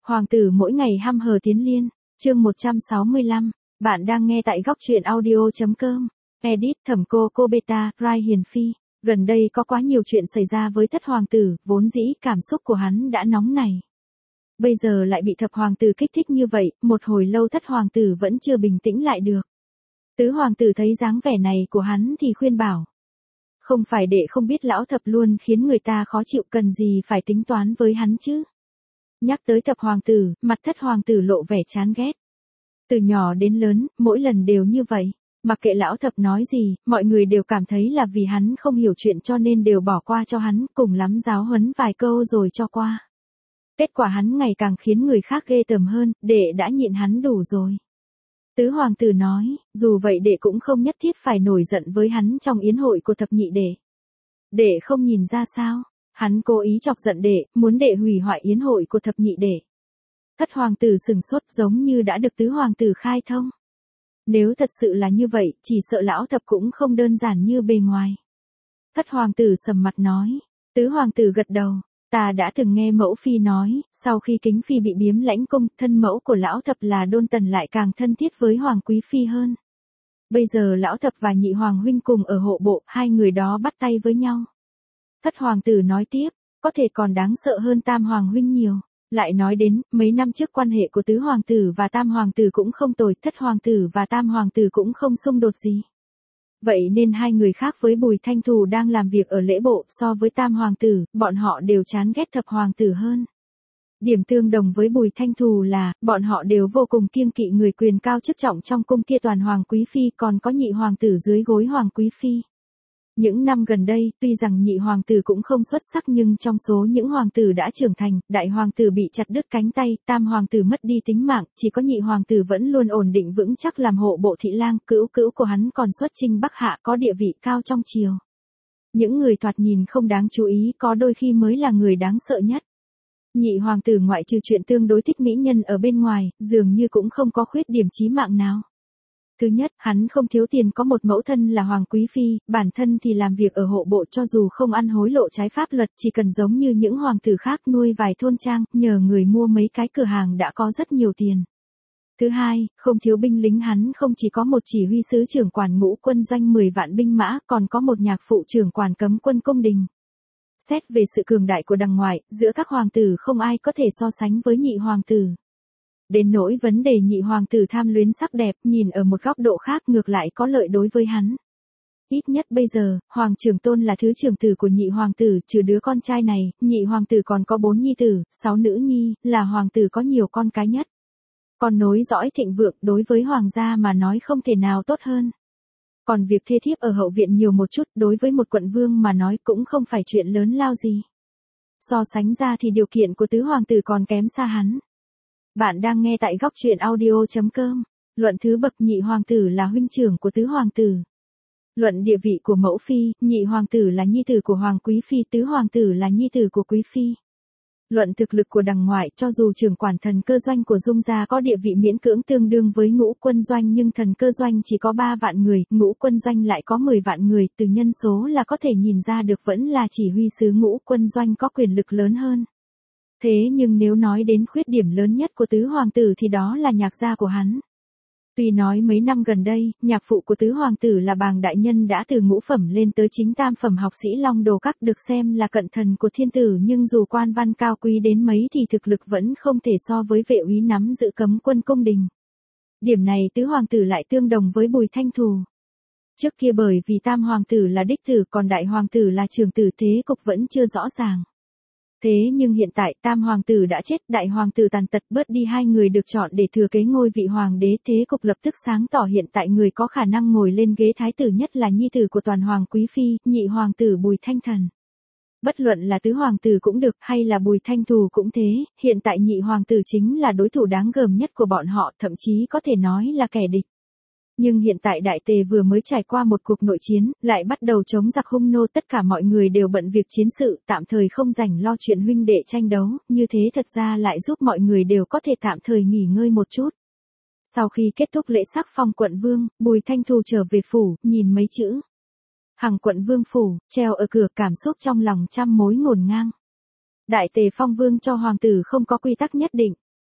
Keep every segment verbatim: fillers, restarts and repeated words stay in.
Hoàng tử mỗi ngày hăm hờ tiến liên, chương một trăm sáu mươi lăm, bạn đang nghe tại góc truyện audio.com, edit Thẩm Cô Cô Beta, Rai Hiền Phi. Gần đây có quá nhiều chuyện xảy ra với thất hoàng tử, vốn dĩ cảm xúc của hắn đã nóng nảy. Bây giờ lại bị thập hoàng tử kích thích như vậy, một hồi lâu thất hoàng tử vẫn chưa bình tĩnh lại được. Tứ hoàng tử thấy dáng vẻ này của hắn thì khuyên bảo. Không phải đệ không biết lão thập luôn khiến người ta khó chịu, cần gì phải tính toán với hắn chứ. Nhắc tới thập hoàng tử, mặt thất hoàng tử lộ vẻ chán ghét. Từ nhỏ đến lớn, mỗi lần đều như vậy. Mặc kệ lão thập nói gì, mọi người đều cảm thấy là vì hắn không hiểu chuyện cho nên đều bỏ qua cho hắn, cùng lắm giáo huấn vài câu rồi cho qua. Kết quả hắn ngày càng khiến người khác ghê tởm hơn, đệ đã nhịn hắn đủ rồi. Tứ hoàng tử nói, dù vậy đệ cũng không nhất thiết phải nổi giận với hắn trong yến hội của thập nhị đệ. Đệ không nhìn ra sao, hắn cố ý chọc giận đệ, muốn đệ hủy hoại yến hội của thập nhị đệ. Thất hoàng tử sừng sốt giống như đã được tứ hoàng tử khai thông. Nếu thật sự là như vậy, chỉ sợ lão thập cũng không đơn giản như bề ngoài. Thất hoàng tử sầm mặt nói, tứ hoàng tử gật đầu, ta đã từng nghe mẫu phi nói, sau khi kính phi bị biếm lãnh cung, thân mẫu của lão thập là Đôn Tần lại càng thân thiết với hoàng quý phi hơn. Bây giờ lão thập và nhị hoàng huynh cùng ở hộ bộ, hai người đó bắt tay với nhau. Thất hoàng tử nói tiếp, có thể còn đáng sợ hơn tam hoàng huynh nhiều. Lại nói đến, mấy năm trước quan hệ của tứ hoàng tử và tam hoàng tử cũng không tồi, thất hoàng tử và tam hoàng tử cũng không xung đột gì. Vậy nên hai người khác với Bùi Thanh Thù đang làm việc ở lễ bộ, so với tam hoàng tử, bọn họ đều chán ghét thập hoàng tử hơn. Điểm tương đồng với Bùi Thanh Thù là, bọn họ đều vô cùng kiêng kỵ người quyền cao chức trọng trong cung kia toàn hoàng quý phi, còn có nhị hoàng tử dưới gối hoàng quý phi. Những năm gần đây, tuy rằng nhị hoàng tử cũng không xuất sắc nhưng trong số những hoàng tử đã trưởng thành, đại hoàng tử bị chặt đứt cánh tay, tam hoàng tử mất đi tính mạng, chỉ có nhị hoàng tử vẫn luôn ổn định vững chắc làm hộ bộ thị lang, cữu cữu của hắn còn xuất chinh Bắc Hạ, có địa vị cao trong triều. Những người thoạt nhìn không đáng chú ý có đôi khi mới là người đáng sợ nhất. Nhị hoàng tử ngoại trừ chuyện tương đối thích mỹ nhân ở bên ngoài, dường như cũng không có khuyết điểm chí mạng nào. Thứ nhất, hắn không thiếu tiền, có một mẫu thân là hoàng quý phi, bản thân thì làm việc ở hộ bộ, cho dù không ăn hối lộ trái pháp luật, chỉ cần giống như những hoàng tử khác nuôi vài thôn trang, nhờ người mua mấy cái cửa hàng đã có rất nhiều tiền. Thứ hai, không thiếu binh lính, hắn không chỉ có một chỉ huy sứ trưởng quản ngũ quân doanh mười vạn binh mã, còn có một nhạc phụ trưởng quản cấm quân cung đình. Xét về sự cường đại của đằng ngoại, giữa các hoàng tử không ai có thể so sánh với nhị hoàng tử. Đến nỗi vấn đề nhị hoàng tử tham luyến sắc đẹp, nhìn ở một góc độ khác ngược lại có lợi đối với hắn. Ít nhất bây giờ, Hoàng Trường Tôn là thứ trưởng tử của nhị hoàng tử, trừ đứa con trai này, nhị hoàng tử còn có bốn nhi tử, sáu nữ nhi, là hoàng tử có nhiều con cái nhất. Còn nối dõi thịnh vượng, đối với hoàng gia mà nói không thể nào tốt hơn. Còn việc thê thiếp ở hậu viện nhiều một chút, đối với một quận vương mà nói cũng không phải chuyện lớn lao gì. So sánh ra thì điều kiện của tứ hoàng tử còn kém xa hắn. Bạn đang nghe tại góc truyện audio.com. Luận thứ bậc, nhị hoàng tử là huynh trưởng của tứ hoàng tử. Luận địa vị của mẫu phi, nhị hoàng tử là nhi tử của hoàng quý phi, tứ hoàng tử là nhi tử của quý phi. Luận thực lực của đằng ngoại, cho dù trưởng quản thần cơ doanh của Dung gia có địa vị miễn cưỡng tương đương với ngũ quân doanh nhưng thần cơ doanh chỉ có ba vạn người, ngũ quân doanh lại có mười vạn người, từ nhân số là có thể nhìn ra được vẫn là chỉ huy sứ ngũ quân doanh có quyền lực lớn hơn. Thế nhưng nếu nói đến khuyết điểm lớn nhất của tứ hoàng tử thì đó là nhạc gia của hắn. Tuy nói mấy năm gần đây, nhạc phụ của tứ hoàng tử là Bàng đại nhân đã từ ngũ phẩm lên tới chính tam phẩm học sĩ Long Đồ Các, được xem là cận thần của thiên tử, nhưng dù quan văn cao quý đến mấy thì thực lực vẫn không thể so với vệ úy nắm giữ cấm quân cung đình. Điểm này tứ hoàng tử lại tương đồng với Bùi Thanh Thù. Trước kia bởi vì tam hoàng tử là đích tử còn đại hoàng tử là trưởng tử, thế cục vẫn chưa rõ ràng. Thế nhưng hiện tại tam hoàng tử đã chết, đại hoàng tử tàn tật, bớt đi hai người được chọn để thừa kế ngôi vị hoàng đế, thế cục lập tức sáng tỏ, hiện tại người có khả năng ngồi lên ghế thái tử nhất là nhi tử của toàn hoàng quý phi, nhị hoàng tử Bùi Thanh Thần. Bất luận là tứ hoàng tử cũng được hay là Bùi Thanh Thù cũng thế, hiện tại nhị hoàng tử chính là đối thủ đáng gờm nhất của bọn họ, thậm chí có thể nói là kẻ địch. Nhưng hiện tại đại tề vừa mới trải qua một cuộc nội chiến, lại bắt đầu chống giặc hung nô, tất cả mọi người đều bận việc chiến sự, tạm thời không rảnh lo chuyện huynh đệ tranh đấu, như thế thật ra lại giúp mọi người đều có thể tạm thời nghỉ ngơi một chút. Sau khi kết thúc lễ sắc phong quận vương, Bùi Thanh Thù trở về phủ, nhìn mấy chữ Hằng quận vương phủ, treo ở cửa, cảm xúc trong lòng trăm mối ngổn ngang. Đại tề phong vương cho hoàng tử không có quy tắc nhất định.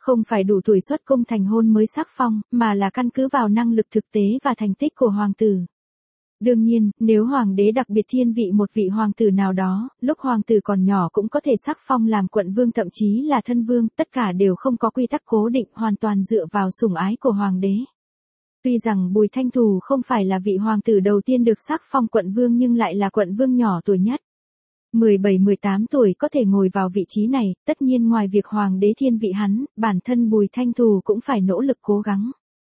Không phải đủ tuổi xuất cung thành hôn mới sắc phong, mà là căn cứ vào năng lực thực tế và thành tích của hoàng tử. Đương nhiên, nếu hoàng đế đặc biệt thiên vị một vị hoàng tử nào đó, lúc hoàng tử còn nhỏ cũng có thể sắc phong làm quận vương thậm chí là thân vương, tất cả đều không có quy tắc cố định, hoàn toàn dựa vào sủng ái của hoàng đế. Tuy rằng Bùi Thanh Thù không phải là vị hoàng tử đầu tiên được sắc phong quận vương nhưng lại là quận vương nhỏ tuổi nhất. mười bảy mười tám tuổi có thể ngồi vào vị trí này, tất nhiên ngoài việc hoàng đế thiên vị hắn, bản thân Bùi Thanh Thù cũng phải nỗ lực cố gắng.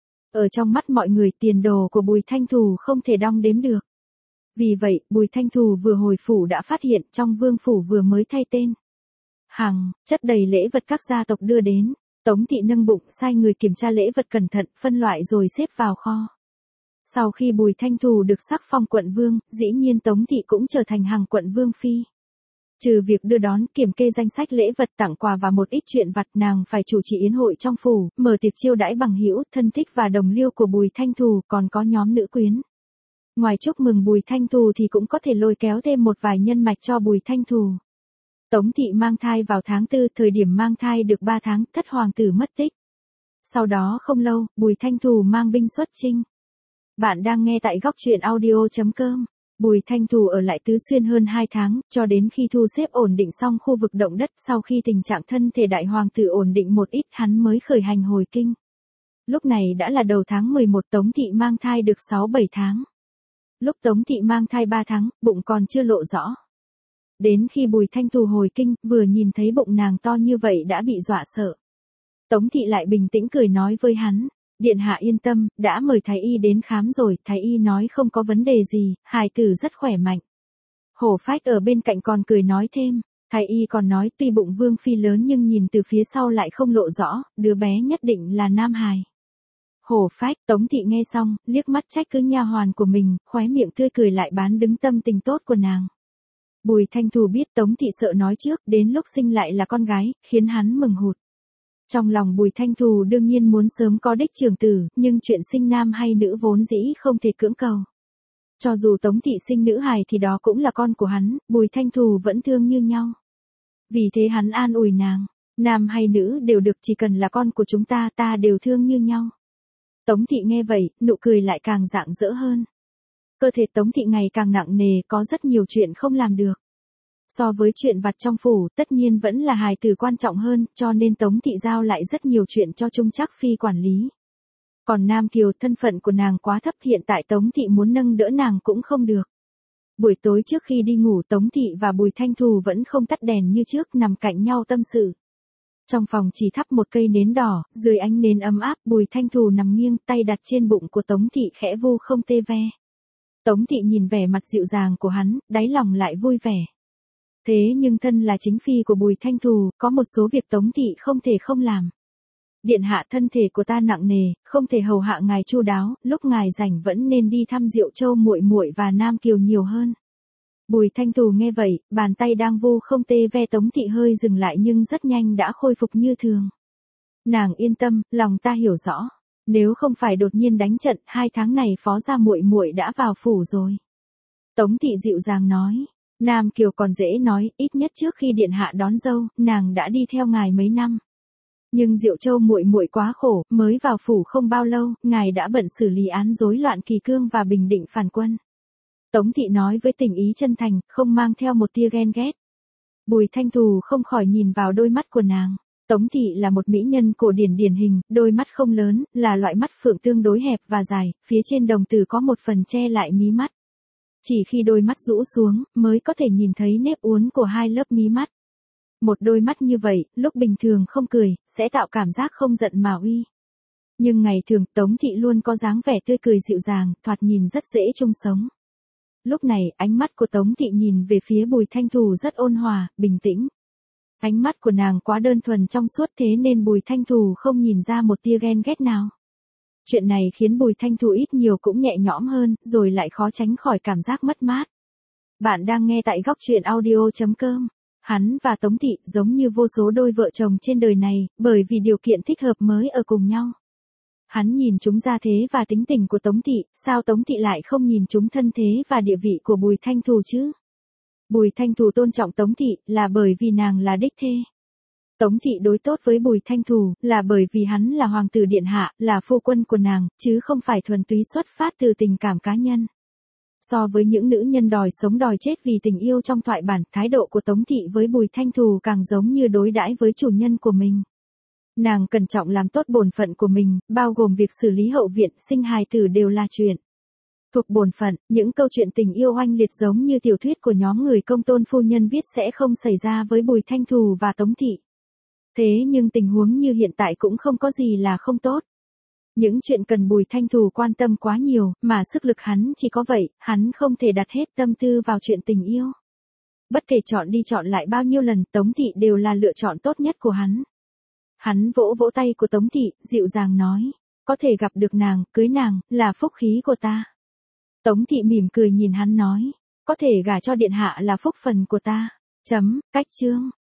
Ở trong mắt mọi người tiền đồ của Bùi Thanh Thù không thể đong đếm được. Vì vậy, Bùi Thanh Thù vừa hồi phủ đã phát hiện trong vương phủ vừa mới thay tên. Hàng, chất đầy lễ vật các gia tộc đưa đến. Tống thị nâng bụng sai người kiểm tra lễ vật cẩn thận, phân loại rồi xếp vào kho. Sau khi Bùi Thanh Thù được sắc phong quận vương, dĩ nhiên Tống thị cũng trở thành hàng quận vương phi. Trừ việc đưa đón, kiểm kê danh sách lễ vật tặng quà và một ít chuyện vặt, nàng phải chủ trì yến hội trong phủ, mở tiệc chiêu đãi bằng hữu, thân thích và đồng liêu của Bùi Thanh Thù, còn có nhóm nữ quyến. Ngoài chúc mừng Bùi Thanh Thù thì cũng có thể lôi kéo thêm một vài nhân mạch cho Bùi Thanh Thù. Tống thị mang thai vào tháng tư, thời điểm mang thai được ba tháng, thất hoàng tử mất tích. Sau đó không lâu, Bùi Thanh Thù mang binh xuất chinh. Bạn đang nghe tại góc truyện audio chấm com. Bùi Thanh Thù ở lại Tứ Xuyên hơn hai tháng, cho đến khi thu xếp ổn định xong khu vực động đất, sau khi tình trạng thân thể đại hoàng tử ổn định một ít, hắn mới khởi hành hồi kinh. Lúc này đã là đầu tháng mười một, Tống thị mang thai được sáu bảy tháng. Lúc Tống thị mang thai ba tháng, bụng còn chưa lộ rõ. Đến khi Bùi Thanh Thù hồi kinh, vừa nhìn thấy bụng nàng to như vậy đã bị dọa sợ. Tống thị lại bình tĩnh cười nói với hắn, điện hạ yên tâm, đã mời thái y đến khám rồi, thái y nói không có vấn đề gì, hài tử rất khỏe mạnh. Hổ Phách ở bên cạnh còn cười nói thêm, thái y còn nói tuy bụng vương phi lớn nhưng nhìn từ phía sau lại không lộ rõ, đứa bé nhất định là nam hài. Hổ Phách, Tống thị nghe xong, liếc mắt trách cứ nha hoàn của mình, khóe miệng tươi cười lại bán đứng tâm tình tốt của nàng. Bùi Thanh Thù biết Tống thị sợ nói trước, đến lúc sinh lại là con gái, khiến hắn mừng hụt. Trong lòng Bùi Thanh Thù đương nhiên muốn sớm có đích trưởng tử, nhưng chuyện sinh nam hay nữ vốn dĩ không thể cưỡng cầu. Cho dù Tống thị sinh nữ hài thì đó cũng là con của hắn, Bùi Thanh Thù vẫn thương như nhau. Vì thế hắn an ủi nàng, nam hay nữ đều được, chỉ cần là con của chúng ta, ta đều thương như nhau. Tống thị nghe vậy, nụ cười lại càng rạng rỡ hơn. Cơ thể Tống thị ngày càng nặng nề, có rất nhiều chuyện không làm được. So với chuyện vặt trong phủ, tất nhiên vẫn là hài tử quan trọng hơn, cho nên Tống thị giao lại rất nhiều chuyện cho Trung Trác Phi quản lý. Còn Nam Kiều, thân phận của nàng quá thấp, hiện tại Tống thị muốn nâng đỡ nàng cũng không được. Buổi tối trước khi đi ngủ, Tống thị và Bùi Thanh Thù vẫn không tắt đèn như trước, nằm cạnh nhau tâm sự. Trong phòng chỉ thắp một cây nến đỏ, dưới ánh nến ấm áp, Bùi Thanh Thù nằm nghiêng, tay đặt trên bụng của Tống thị khẽ vu không tê ve. Tống thị nhìn vẻ mặt dịu dàng của hắn, đáy lòng lại vui vẻ. Thế nhưng thân là chính phi của Bùi Thanh Thù, có một số việc Tống thị không thể không làm. Điện hạ, thân thể của ta nặng nề, không thể hầu hạ ngài chu đáo, lúc ngài rảnh vẫn nên đi thăm Diệu Châu muội muội và Nam Kiều nhiều hơn. Bùi Thanh Thù nghe vậy, bàn tay đang vu không tê ve Tống thị hơi dừng lại nhưng rất nhanh đã khôi phục như thường. Nàng yên tâm, lòng ta hiểu rõ. Nếu không phải đột nhiên đánh trận, hai tháng này phó gia muội muội đã vào phủ rồi. Tống thị dịu dàng nói. Nam Kiều còn dễ nói, ít nhất trước khi điện hạ đón dâu, nàng đã đi theo ngài mấy năm. Nhưng Diệu Châu muội muội quá khổ, mới vào phủ không bao lâu, ngài đã bận xử lý án rối loạn kỳ cương và bình định phản quân. Tống thị nói với tình ý chân thành, không mang theo một tia ghen ghét. Bùi Thanh Thù không khỏi nhìn vào đôi mắt của nàng. Tống thị là một mỹ nhân cổ điển điển hình, đôi mắt không lớn, là loại mắt phượng tương đối hẹp và dài, phía trên đồng tử có một phần che lại mí mắt. Chỉ khi đôi mắt rũ xuống, mới có thể nhìn thấy nếp uốn của hai lớp mí mắt. Một đôi mắt như vậy, lúc bình thường không cười, sẽ tạo cảm giác không giận mà uy. Nhưng ngày thường, Tống thị luôn có dáng vẻ tươi cười dịu dàng, thoạt nhìn rất dễ chung sống. Lúc này, ánh mắt của Tống thị nhìn về phía Bùi Thanh Thù rất ôn hòa, bình tĩnh. Ánh mắt của nàng quá đơn thuần trong suốt, thế nên Bùi Thanh Thù không nhìn ra một tia ghen ghét nào. Chuyện này khiến Bùi Thanh Thù ít nhiều cũng nhẹ nhõm hơn, rồi lại khó tránh khỏi cảm giác mất mát. Bạn đang nghe tại góc truyện audio chấm com. Hắn và Tống thị giống như vô số đôi vợ chồng trên đời này, bởi vì điều kiện thích hợp mới ở cùng nhau. Hắn nhìn chúng gia thế và tính tình của Tống thị, sao Tống thị lại không nhìn chúng thân thế và địa vị của Bùi Thanh Thù chứ? Bùi Thanh Thù tôn trọng Tống thị, là bởi vì nàng là đích thê. Tống thị đối tốt với Bùi Thanh Thù, là bởi vì hắn là hoàng tử điện hạ, là phu quân của nàng, chứ không phải thuần túy xuất phát từ tình cảm cá nhân. So với những nữ nhân đòi sống đòi chết vì tình yêu trong thoại bản, thái độ của Tống thị với Bùi Thanh Thù càng giống như đối đãi với chủ nhân của mình. Nàng cẩn trọng làm tốt bổn phận của mình, bao gồm việc xử lý hậu viện, sinh hài tử đều là chuyện thuộc bổn phận. Những câu chuyện tình yêu oanh liệt giống như tiểu thuyết của nhóm người công tôn phu nhân viết sẽ không xảy ra với Bùi Thanh Thù và Tống thị. Thế nhưng tình huống như hiện tại cũng không có gì là không tốt. Những chuyện cần Bùi Thanh Thù quan tâm quá nhiều, mà sức lực hắn chỉ có vậy, hắn không thể đặt hết tâm tư vào chuyện tình yêu. Bất kể chọn đi chọn lại bao nhiêu lần, Tống thị đều là lựa chọn tốt nhất của hắn. Hắn vỗ vỗ tay của Tống thị, dịu dàng nói, có thể gặp được nàng, cưới nàng, là phúc khí của ta. Tống thị mỉm cười nhìn hắn nói, có thể gả cho điện hạ là phúc phần của ta. Chấm, cách chương.